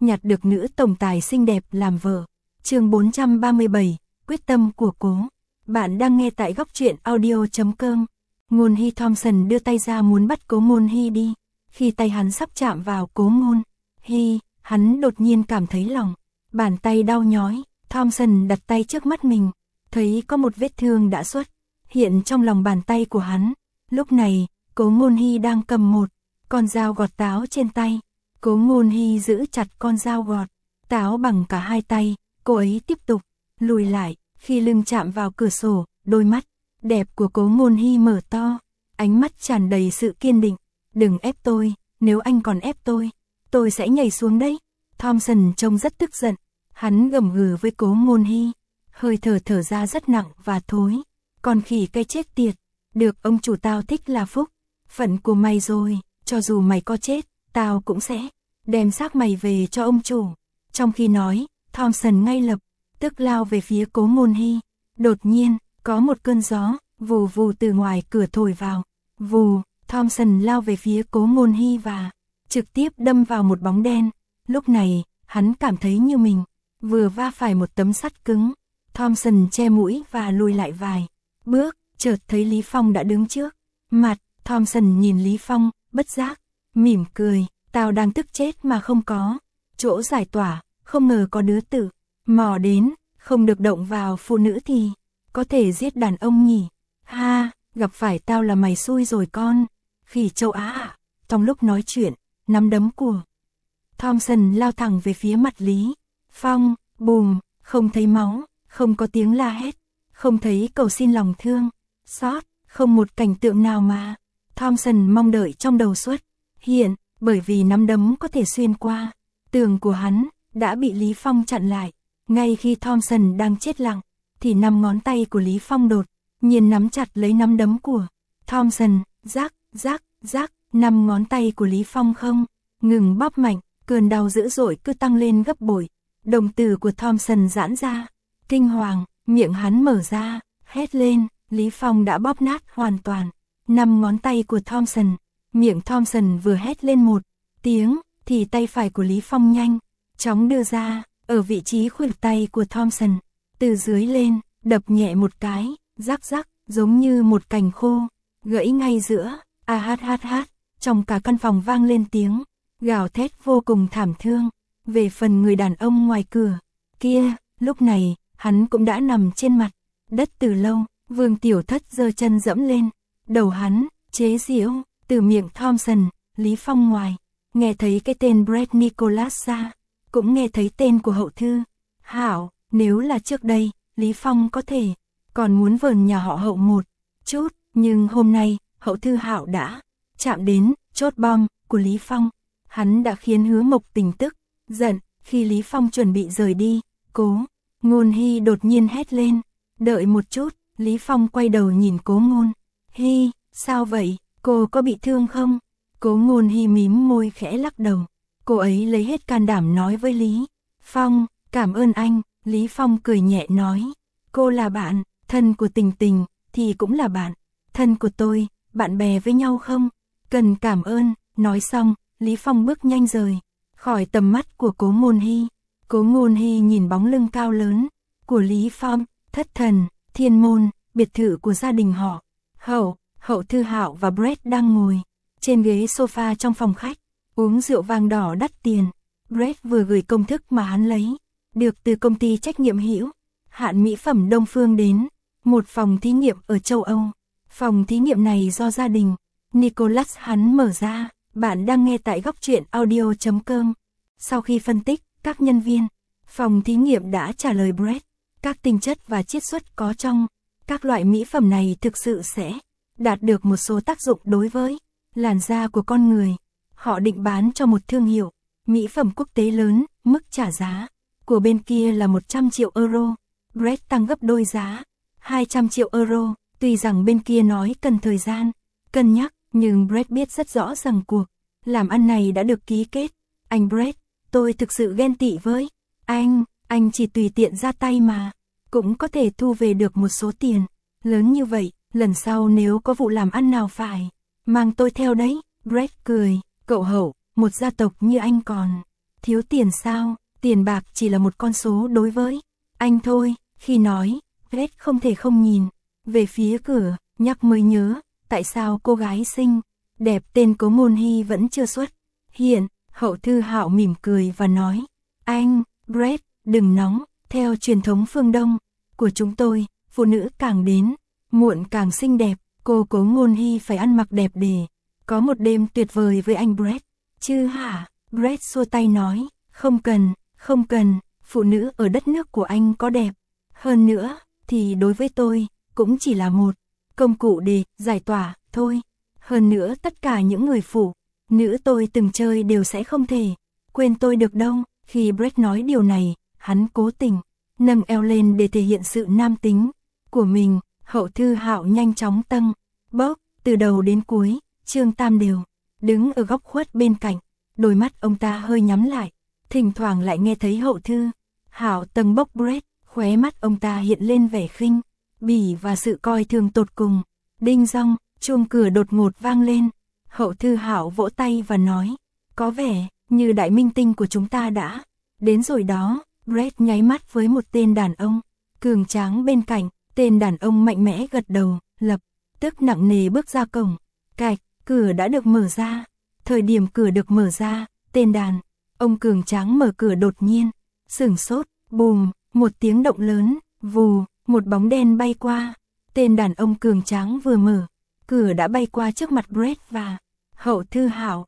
nhặt được nữ tổng tài xinh đẹp làm vợ. Chương 437, quyết tâm của Cố. Bạn đang nghe tại góc truyện audio.com. Ngôn Hy Thompson đưa tay ra muốn bắt Cố Ngôn Hy đi. Khi tay hắn sắp chạm vào Cố Ngôn Hy, hắn đột nhiên cảm thấy lòng bàn tay đau nhói. Thompson đặt tay trước mắt mình, thấy có một vết thương đã xuất hiện trong lòng bàn tay của hắn. Lúc này, Cố Ngôn Hy đang cầm một con dao gọt táo trên tay. Cố Ngôn Hy giữ chặt con dao gọt táo bằng cả hai tay, cô ấy tiếp tục lùi lại. Khi lưng chạm vào cửa sổ, đôi mắt đẹp của Cố Ngôn Hy mở to, ánh mắt tràn đầy sự kiên định. Đừng ép tôi, nếu anh còn ép tôi sẽ nhảy xuống đấy. Thompson trông rất tức giận, hắn gầm gừ với Cố Ngôn Hy, hơi thở ra rất nặng và thối. Con khỉ cây chết tiệt, được ông chủ tao thích là phúc phận của mày rồi, cho dù mày có chết, tao cũng sẽ đem xác mày về cho ông chủ. Trong khi nói, Thompson ngay lập tức lao về phía Cố Ngôn Hy. Đột nhiên, có một cơn gió vù vù từ ngoài cửa thổi vào. Vù, Thompson lao về phía Cố Ngôn Hy và trực tiếp đâm vào một bóng đen. Lúc này, hắn cảm thấy như mình vừa va phải một tấm sắt cứng. Thompson che mũi và lùi lại vài bước, chợt thấy Lý Phong đã đứng trước mặt. Thompson nhìn Lý Phong, bất giác mỉm cười. Tao đang tức chết mà không có chỗ giải tỏa, không ngờ có đứa tử mò đến. Không được động vào phụ nữ thì có thể giết đàn ông nhỉ. Ha, gặp phải tao là mày xui rồi con khỉ châu Á à. Trong lúc nói chuyện, nắm đấm của Thompson lao thẳng về phía mặt Lý Phong. Bùm, không thấy máu, không có tiếng la hét, không thấy cầu xin lòng thương xót, không một cảnh tượng nào mà Thompson mong đợi trong đầu xuất hiện. Bởi vì nắm đấm có thể xuyên qua tường của hắn, đã bị Lý Phong chặn lại. Ngay khi Thompson đang chết lặng, thì 5 ngón tay của Lý Phong đột nhiên nắm chặt lấy nắm đấm của Thompson. Rắc, rắc, rắc, 5 ngón tay của Lý Phong không ngừng bóp mạnh, cơn đau dữ dội cứ tăng lên gấp bội. Đồng tử của Thompson giãn ra, kinh hoàng, miệng hắn mở ra, hét lên. Lý Phong đã bóp nát hoàn toàn 5 ngón tay của Thompson. Miệng Thompson vừa hét lên một tiếng, thì tay phải của Lý Phong nhanh chóng đưa ra, ở vị trí khuỷu tay của Thompson, từ dưới lên, đập nhẹ một cái, rắc rắc, giống như một cành khô gãy ngay giữa. A hát hát hát, trong cả căn phòng vang lên tiếng gào thét vô cùng thảm thương. Về phần người đàn ông ngoài cửa kia, lúc này, hắn cũng đã nằm trên mặt đất từ lâu. Vương Tiểu Thất giơ chân dẫm lên đầu hắn, chế giễu. Từ miệng Thompson, Lý Phong ngoài nghe thấy cái tên Brett Nicholas ra, cũng nghe thấy tên của Hậu Thư Hạo. Nếu là trước đây, Lý Phong có thể còn muốn vờn nhà họ Hậu một chút, nhưng hôm nay, Hậu Thư Hạo đã chạm đến chốt bom của Lý Phong. Hắn đã khiến Hứa Mộc Tình tức giận. Khi Lý Phong chuẩn bị rời đi, Cố Ngôn Hy đột nhiên hét lên. Đợi một chút. Lý Phong quay đầu nhìn Cố Ngôn Hy. Sao vậy? Cô có bị thương không? Cố Ngôn Hy mím môi khẽ lắc đầu. Cô ấy lấy hết can đảm nói với Lý Phong. Cảm ơn anh. Lý Phong cười nhẹ nói. Cô là bạn thân của Tình Tình, thì cũng là bạn thân của tôi. Bạn bè với nhau không cần cảm ơn. Nói xong, Lý Phong bước nhanh rời khỏi tầm mắt của Cố Ngôn Hy. Cố Ngôn Hy nhìn bóng lưng cao lớn của Lý Phong. Thất Thần Thiên Môn, biệt thự của gia đình họ Hậu Thư Hạo và Brett đang ngồi trên ghế sofa trong phòng khách, uống rượu vang đỏ đắt tiền. Brett vừa gửi công thức mà hắn lấy được từ công ty trách nhiệm hữu hạn mỹ phẩm Đông Phương đến một phòng thí nghiệm ở châu Âu. Phòng thí nghiệm này do gia đình Nicholas hắn mở ra. Bạn đang nghe tại góc truyện audio.com. Sau khi phân tích, các nhân viên phòng thí nghiệm đã trả lời Brett, các tinh chất và chiết xuất có trong các loại mỹ phẩm này thực sự sẽ đạt được một số tác dụng đối với làn da của con người. Họ định bán cho một thương hiệu mỹ phẩm quốc tế lớn. Mức trả giá của bên kia là 100 triệu euro. Brett tăng gấp đôi giá, 200 triệu euro. Tuy rằng bên kia nói cần thời gian cân nhắc, nhưng Brett biết rất rõ rằng cuộc làm ăn này đã được ký kết. Anh Brett, tôi thực sự ghen tị với anh chỉ tùy tiện ra tay mà cũng có thể thu về được một số tiền lớn như vậy. Lần sau nếu có vụ làm ăn nào phải mang tôi theo đấy. Brett cười. Cậu Hậu, một gia tộc như anh còn Thiếu tiền sao? Tiền bạc chỉ là một con số đối với anh thôi. Khi nói, Brett không thể không nhìn về phía cửa, nhắc mới nhớ, tại sao cô gái xinh đẹp tên Cố Môn Hy vẫn chưa xuất hiện. Hậu Thư Hạo mỉm cười và nói, anh, Brett, đừng nóng, theo truyền thống phương Đông của chúng tôi, phụ nữ càng đến muộn càng xinh đẹp, cô Cố Môn Hy phải ăn mặc đẹp để có một đêm tuyệt vời với anh Brett. Chứ hả? Brett xua tay nói, không cần, phụ nữ ở đất nước của anh có đẹp hơn nữa, thì đối với tôi, cũng chỉ là một công cụ để giải tỏa, thôi. Hơn nữa tất cả những người phụ nữ tôi từng chơi đều sẽ không thể quên tôi được đâu. Khi Brett nói điều này, hắn cố tình nâng eo lên để thể hiện sự nam tính của mình. Hậu Thư Hạo nhanh chóng tâng bốc, từ đầu đến cuối, Trương Tam đều đứng ở góc khuất bên cạnh, đôi mắt ông ta hơi nhắm lại, thỉnh thoảng lại nghe thấy Hậu Thư Hạo tâng bốc Brett, khóe mắt ông ta hiện lên vẻ khinh bỉ và sự coi thường tột cùng. Đinh dong, chuông cửa đột ngột vang lên. Hậu Thư Hạo vỗ tay và nói, có vẻ như đại minh tinh của chúng ta đã đến rồi đó. Brett nháy mắt với một tên đàn ông cường tráng bên cạnh, tên đàn ông mạnh mẽ gật đầu, lập tức nặng nề bước ra cổng. Cạch, cửa đã được mở ra. Thời điểm cửa được mở ra, tên đàn ông cường tráng mở cửa đột nhiên sửng sốt, bùm, một tiếng động lớn, vù, một bóng đen bay qua. Tên đàn ông cường tráng vừa mở cửa đã bay qua trước mặt Brett và Hậu Thư Hạo,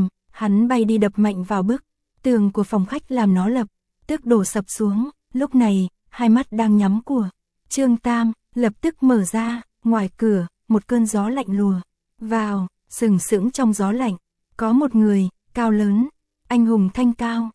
hắn bay đi đập mạnh vào bức tường của phòng khách làm nó lập tức đổ sập xuống. Lúc này, hai mắt đang nhắm của Trương Tam lập tức mở ra. Ngoài cửa, một cơn gió lạnh lùa vào, sừng sững trong gió lạnh có một người cao lớn, anh hùng thanh cao,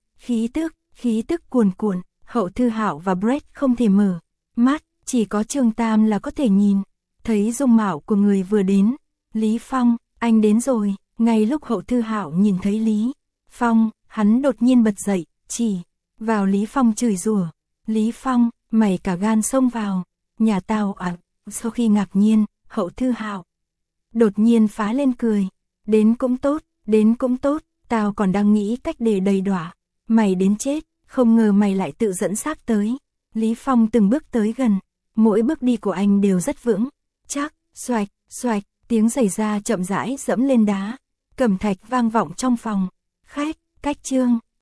khí tức cuồn cuộn. Hậu Thư Hạo và Brett không thể mở mắt, chỉ có Trương Tam là có thể nhìn thấy dung mạo của người vừa đến. Lý Phong, anh đến rồi. Ngay lúc Hậu Thư Hạo nhìn thấy Lý Phong, hắn đột nhiên bật dậy, chỉ vào Lý Phong chửi rủa. Lý Phong, mày cả gan xông vào nhà tao à? Sau khi ngạc nhiên, Hậu Thư Hạo đột nhiên phá lên cười. Đến cũng tốt, tao còn đang nghĩ cách để đầy đọa mày đến chết, không ngờ mày lại tự dẫn xác tới. Lý Phong từng bước tới gần, mỗi bước đi của anh đều rất vững chắc. Xoạch, xoạch, tiếng giày da chậm rãi dẫm lên đá cẩm thạch vang vọng trong phòng khách. Cách Trương